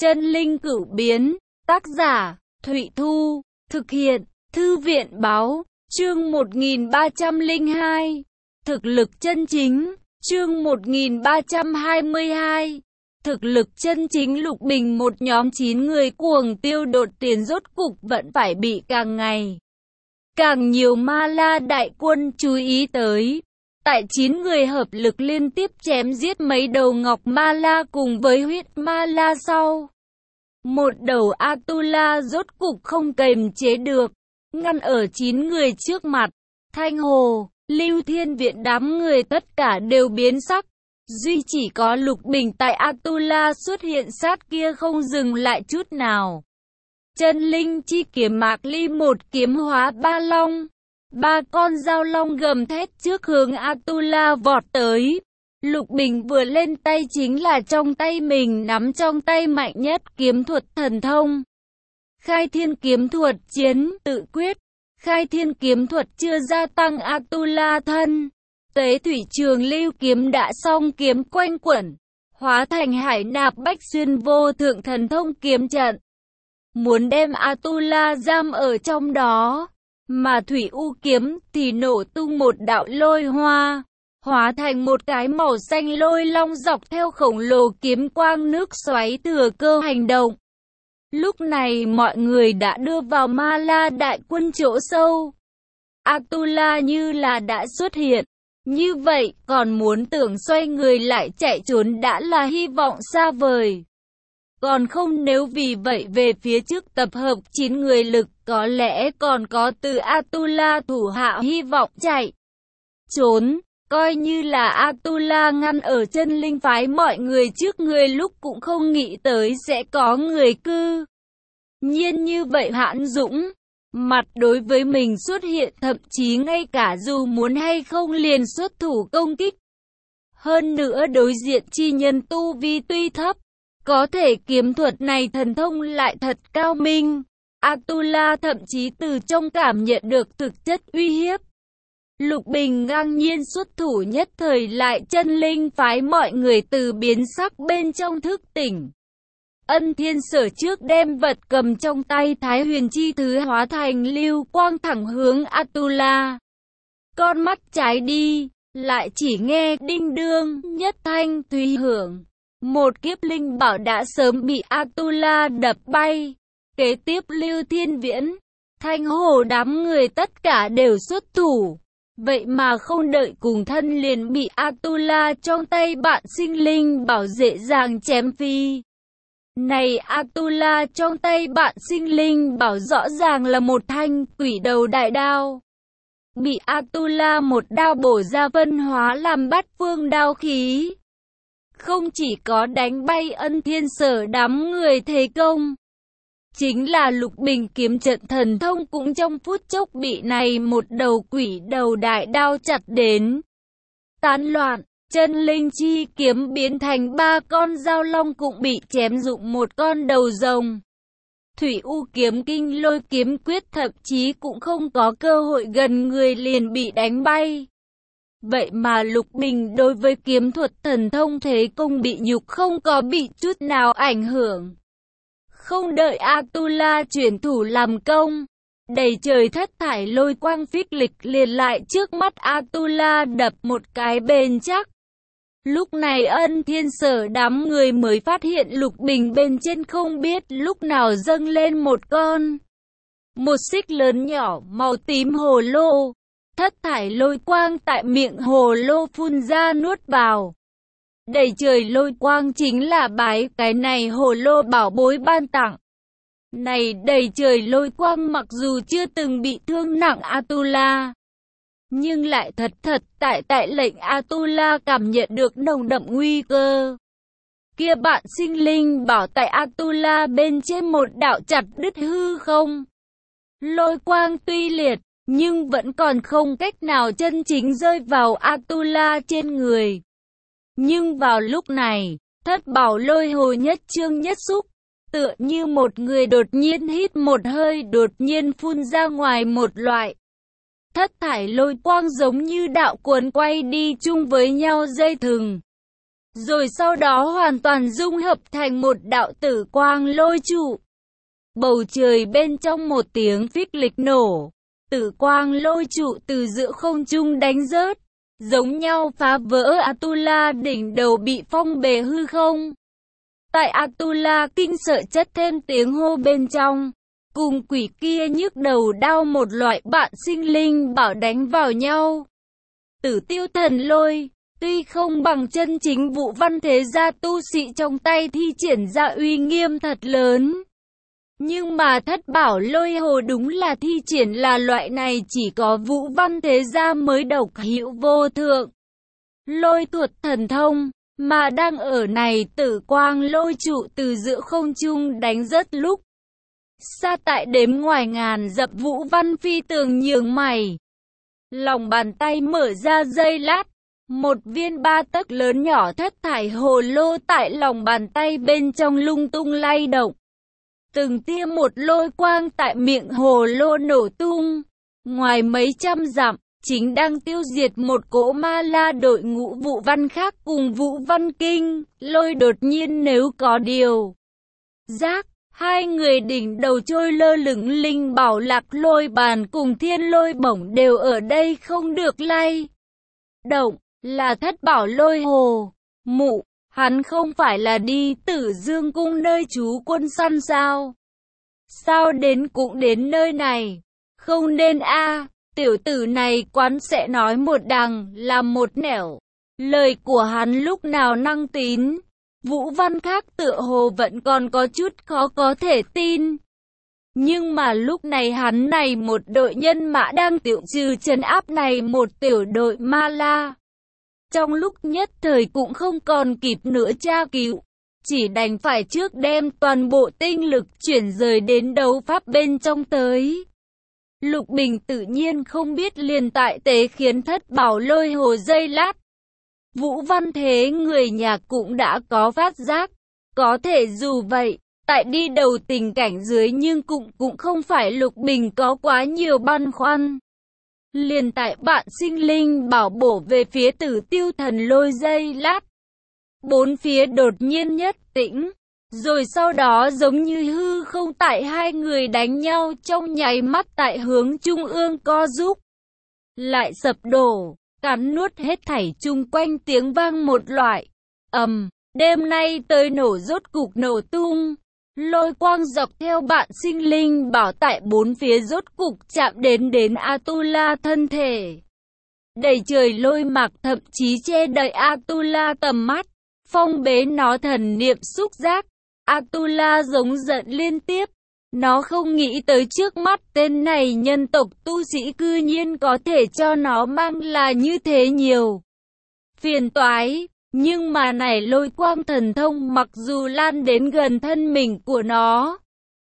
Chân linh cửu biến, tác giả, Thụy Thu, thực hiện, Thư viện báo, chương 1302, thực lực chân chính, chương 1322, thực lực chân chính. Lục Bình một nhóm 9 người cuồng tiêu đột tiền rốt cục vẫn phải bị càng ngày càng nhiều Ma La đại quân chú ý tới. Tại 9 người hợp lực liên tiếp chém giết mấy đầu Ngọc Ma La cùng với huyết Ma La sau, một đầu Atula rốt cục không kềm chế được, ngăn ở 9 người trước mặt. Thanh Hồ, Lưu Thiên Viện đám người tất cả đều biến sắc, duy chỉ có Lục Bình tại Atula xuất hiện sát kia không dừng lại chút nào. Chân linh chi kiếm Mạc Ly một kiếm hóa ba long, ba con dao long gầm thét trước hướng Atula vọt tới. Lục Bình vừa lên tay chính là trong tay mình nắm trong tay mạnh nhất kiếm thuật thần thông. Khai thiên kiếm thuật chiến tự quyết. Khai thiên kiếm thuật chưa gia tăng Atula thân. Tế thủy trường lưu kiếm đã xong kiếm quanh quẩn, hóa thành hải nạp bách xuyên vô thượng thần thông kiếm trận. Muốn đem Atula giam ở trong đó, mà thủy u kiếm thì nổ tung một đạo lôi hoa, hóa thành một cái màu xanh lôi long dọc theo khổng lồ kiếm quang nước xoáy thừa cơ hành động. Lúc này mọi người đã đưa vào Ma La đại quân chỗ sâu. Atula như là đã xuất hiện. Như vậy, còn muốn tưởng xoay người lại chạy trốn đã là hy vọng xa vời. Còn không nếu vì vậy về phía trước tập hợp 9 người lực, có lẽ còn có từ Atula thủ hạ hy vọng chạy trốn. Coi như là Atula ngăn ở chân linh phái mọi người trước người lúc cũng không nghĩ tới sẽ có người cư nhiên như vậy hãn dũng. Mặt đối với mình xuất hiện, thậm chí ngay cả dù muốn hay không liền xuất thủ công kích. Hơn nữa đối diện chi nhân tu vi tuy thấp, có thể kiếm thuật này thần thông lại thật cao minh. Atula thậm chí từ trong cảm nhận được thực chất uy hiếp. Lục Bình ngang nhiên xuất thủ nhất thời lại chân linh phái mọi người từ biến sắc bên trong thức tỉnh. Ân Thiên Sở trước đem vật cầm trong tay Thái Huyền Chi Thứ hóa thành lưu quang thẳng hướng Atula. Con mắt trái đi, lại chỉ nghe đinh đương nhất thanh thùy hưởng. Một kiếp linh bảo đã sớm bị Atula đập bay. Kế tiếp Lưu Thiên Viễn, Thanh Hồ đám người tất cả đều xuất thủ. Vậy mà không đợi cùng thân liền bị Atula trong tay bạn sinh linh bảo dễ dàng chém phi. Này Atula trong tay bạn sinh linh bảo rõ ràng là một thanh quỷ đầu đại đao. Bị Atula một đao bổ ra vân hóa làm bát phương đao khí. Không chỉ có đánh bay Ân Thiên Sở đám người thế công, chính là Lục Bình kiếm trận thần thông cũng trong phút chốc bị này một đầu quỷ đầu đại đao chặt đến tán loạn. Chân linh chi kiếm biến thành 3 con dao long cũng bị chém dụng một con đầu rồng. Thủy u kiếm kinh lôi kiếm quyết thậm chí cũng không có cơ hội gần người liền bị đánh bay. Vậy mà Lục Bình đối với kiếm thuật thần thông thế công bị nhục không có bị chút nào ảnh hưởng. Không đợi Atula chuyển thủ làm công, đầy trời thất thải lôi quang phích lịch liền lại trước mắt Atula đập một cái bền chắc. Lúc này Ân Thiên Sở đám người mới phát hiện Lục Bình bên trên không biết lúc nào dâng lên một xích lớn nhỏ màu tím hồ lô. Thất thải lôi quang tại miệng hồ lô phun ra nuốt vào. Đầy trời lôi quang chính là cái này hồ lô bảo bối ban tặng. Này đầy trời lôi quang mặc dù chưa từng bị thương nặng Atula, nhưng lại thật tại lệnh Atula cảm nhận được nồng đậm nguy cơ. Kia bạn sinh linh bảo tại Atula bên trên một đạo chặt đứt hư không. Lôi quang tuy liệt, nhưng vẫn còn không cách nào chân chính rơi vào Atula trên người. Nhưng vào lúc này, thất bảo lôi hồ nhất chương nhất xúc, tựa như một người đột nhiên hít một hơi đột nhiên phun ra ngoài một loại thất thải lôi quang giống như đạo cuốn quay đi chung với nhau dây thừng. rồi sau đó hoàn toàn dung hợp thành một đạo tử quang lôi trụ. Bầu trời bên trong một tiếng phích lịch nổ, tử quang lôi trụ từ giữa không trung đánh rớt, giống nhau phá vỡ Atula đỉnh đầu bị phong bế hư không. Tại Atula kinh sợ chất thêm tiếng hô bên trong, cùng quỷ kia nhức đầu đau một loại bạn sinh linh bảo đánh vào nhau. Tử Tiêu Thần Lôi, tuy không bằng chân chính Vũ Văn thế gia tu sĩ trong tay thi triển ra uy nghiêm thật lớn, nhưng mà Thất Bảo Lôi Hồ đúng là thi triển là loại này chỉ có Vũ Văn thế gia mới độc hữu vô thượng. Lôi thuật thần thông, mà đang ở này tử quang lôi trụ từ giữa không trung đánh rớt lúc. Xa tại đếm ngoài ngàn dặm Vũ Văn phi tường nhướng mày. Lòng bàn tay mở ra giây lát, một viên 3 tấc lớn nhỏ thất thải hồ lô tại lòng bàn tay bên trong lung tung lay động. Từng tia một lôi quang tại miệng hồ lô nổ tung. Ngoài mấy trăm dặm, chính đang tiêu diệt một cỗ ma la đội ngũ Vũ Văn khác cùng Vũ Văn Kinh. Lôi đột nhiên nếu có điều giác, hai người đỉnh đầu trôi lơ lửng linh bảo lạc lôi bàn cùng thiên lôi bổng đều ở đây không được lay động, là Thất Bảo Lôi Hồ. Mụ, hắn không phải là đi Tử Dương cung nơi trú quân săn sao? Sao đến cũng đến nơi này? Không nên a, tiểu tử này quán sẽ nói một đằng làm một nẻo. Lời của hắn lúc nào năng tín. Vũ Văn khác tựa hồ vẫn còn có chút khó có thể tin. Nhưng mà lúc này hắn này một đội nhân mã đang tiểu trừ trấn áp này một tiểu đội ma la. Trong lúc nhất thời cũng không còn kịp nữa tra cứu, chỉ đành phải trước đem toàn bộ tinh lực chuyển rời đến đấu pháp bên trong tới. Lục Bình tự nhiên không biết liền tại tế khiến Thất Bảo Lôi Hồ giây lát. Vũ Văn thế người nhà cũng đã có phát giác, có thể dù vậy, tại đi đầu tình cảnh dưới nhưng cũng không phải Lục Bình có quá nhiều băn khoăn. Liền tại bạn sinh linh bảo bổ về phía Tử Tiêu Thần Lôi giây lát. Bốn phía đột nhiên nhất tĩnh, rồi sau đó giống như hư không tại hai người đánh nhau trong nháy mắt tại hướng trung ương co rúm. Lại sập đổ, cắn nuốt hết thảy chung quanh tiếng vang một loại. Đêm nay tới nổ rốt cục nổ tung. Lôi quang dọc theo bạn sinh linh bảo tại bốn phía rốt cục chạm đến Atula thân thể. Đầy trời lôi mạc thậm chí che đậy Atula tầm mắt, phong bế nó thần niệm xúc giác. Atula giống giận liên tiếp. Nó không nghĩ tới trước mắt tên này nhân tộc tu sĩ cư nhiên có thể cho nó mang là như thế nhiều phiền toái. Nhưng mà này lôi quang thần thông mặc dù lan đến gần thân mình của nó,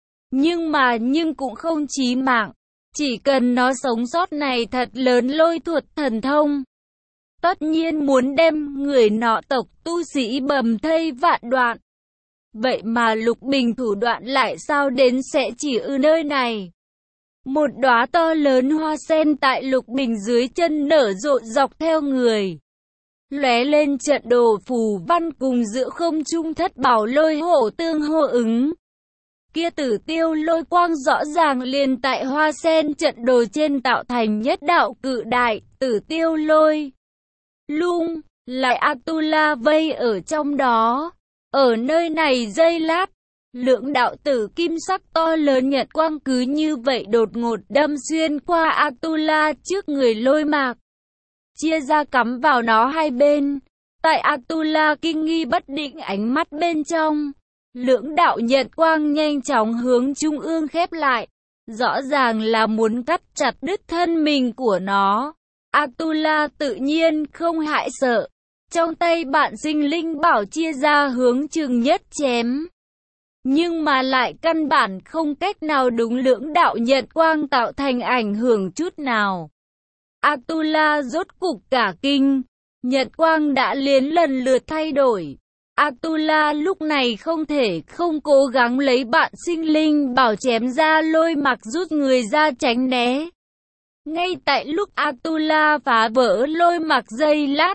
nhưng cũng không chí mạng. Chỉ cần nó sống sót này thật lớn lôi thuật thần thông, tất nhiên muốn đem người nọ tộc tu sĩ bầm thây vạn đoạn. Vậy mà Lục Bình thủ đoạn lại sao đến sẽ chỉ ở nơi này. Một đóa to lớn hoa sen tại Lục Bình dưới chân nở rộ dọc theo người. Lóe lên trận đồ phù văn cùng giữa không trung Thất Bảo Lôi Hồ tương hô ứng. Kia tử tiêu lôi quang rõ ràng liền tại hoa sen trận đồ trên tạo thành nhất đạo cự đại, tử tiêu lôi lung, lại Atula vây ở trong đó. Ở nơi này giây lát, lượng đạo tử kim sắc to lớn nhật quang cứ như vậy đột ngột đâm xuyên qua Atula trước người lôi mạc, chia ra cắm vào nó hai bên. Tại Atula kinh nghi bất định ánh mắt bên trong, lưỡng đạo nhật quang nhanh chóng hướng trung ương khép lại, rõ ràng là muốn cắt chặt đứt thân mình của nó. Atula tự nhiên không hại sợ, trong tay bạn sinh linh bảo chia ra hướng chừng nhất chém. Nhưng mà lại căn bản không cách nào đúng lưỡng đạo nhật quang tạo thành ảnh hưởng chút nào. Atula rốt cục cả kinh, nhật quang đã lần lượt thay đổi. Atula lúc này không thể không cố gắng lấy bạn sinh linh bảo chém ra lôi mặc rút người ra tránh né. Ngay tại lúc Atula phá vỡ lôi mặc giây lát,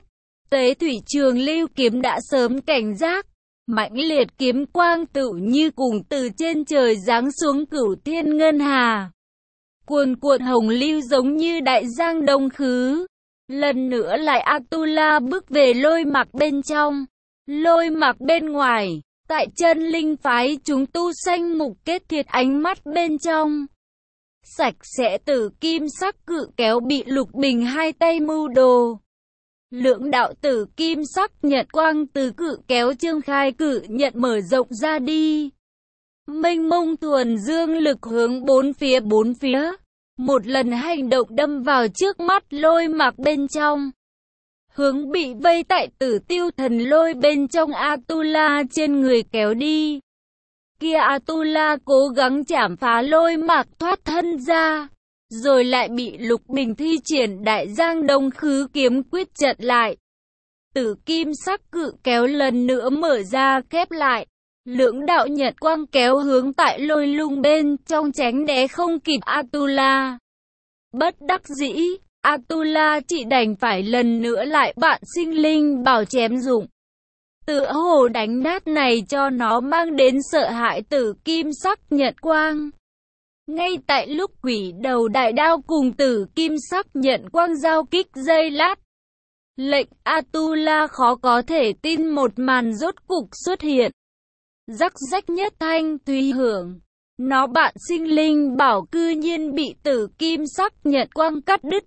Tế thủy trường lưu kiếm đã sớm cảnh giác. Mãnh liệt kiếm quang tựu như cùng từ trên trời giáng xuống cửu thiên ngân hà. Cuồn cuộn hồng lưu giống như đại giang đông khứ. Lần nữa lại Atula bước về lôi mạc bên trong. Lôi mạc bên ngoài, tại chân linh phái chúng tu sanh mục kết thiệt ánh mắt bên trong. Sạch sẽ tử kim sắc cự kéo bị Lục Bình hai tay mưu đồ. Lưỡng đạo tử kim sắc nhật quang từ cự kéo trương khai cự nhận mở rộng ra đi. Mênh mông thuần dương lực hướng bốn phía. Một lần hành động đâm vào trước mắt lôi mạc bên trong. Hướng bị vây tại Tử Tiêu thần lôi bên trong Atula trên người kéo đi. Kia Atula cố gắng chảm phá lôi mạc thoát thân ra. Rồi lại bị Lục Bình thi triển đại giang đông khứ kiếm quyết chặn lại. Tử kim sắc cự kéo lần nữa mở ra khép lại. Lưỡng đạo nhật quang kéo hướng tại lôi lung bên trong tránh né không kịp Atula. Bất đắc dĩ, Atula chỉ đành phải lần nữa lại bạn sinh linh bảo chém dụng. Tựa hồ đánh nát này cho nó mang đến sợ hãi tử kim sắc nhật quang. Ngay tại lúc quỷ đầu đại đao cùng tử kim sắc nhận quang giao kích giây lát. Lệnh Atula khó có thể tin một màn rốt cục xuất hiện. Rắc rách nhất thanh tùy hưởng. Nó bạn sinh linh bảo cư nhiên bị tử kim sắc nhật quang cắt đứt.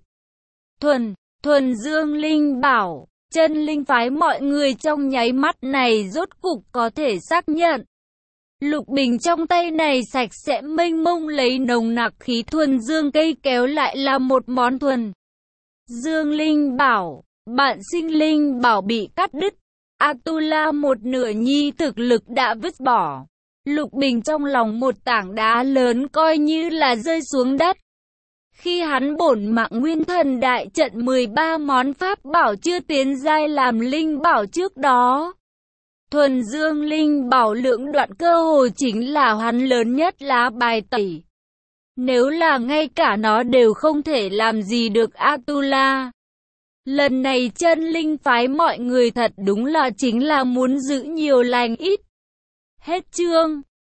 Thuần dương linh bảo, chân linh phái mọi người trong nháy mắt này rốt cục có thể xác nhận. Lục Bình trong tay này sạch sẽ mênh mông lấy nồng nặc khí thuần dương cây kéo lại là một món thuần dương linh bảo, bạn sinh linh bảo bị cắt đứt. Atula một nửa nhi thực lực đã vứt bỏ. Lục Bình trong lòng một tảng đá lớn coi như là rơi xuống đất. Khi hắn bổn mạng nguyên thần đại trận 13 món pháp bảo chưa tiến giai làm linh bảo trước đó. Thuần dương linh bảo lưỡng đoạn cơ hồ chính là hắn lớn nhất lá bài tẩy. Nếu là ngay cả nó đều không thể làm gì được Atula. Lần này chân linh phái mọi người thật đúng là chính là muốn giữ nhiều lành ít. Hết chương.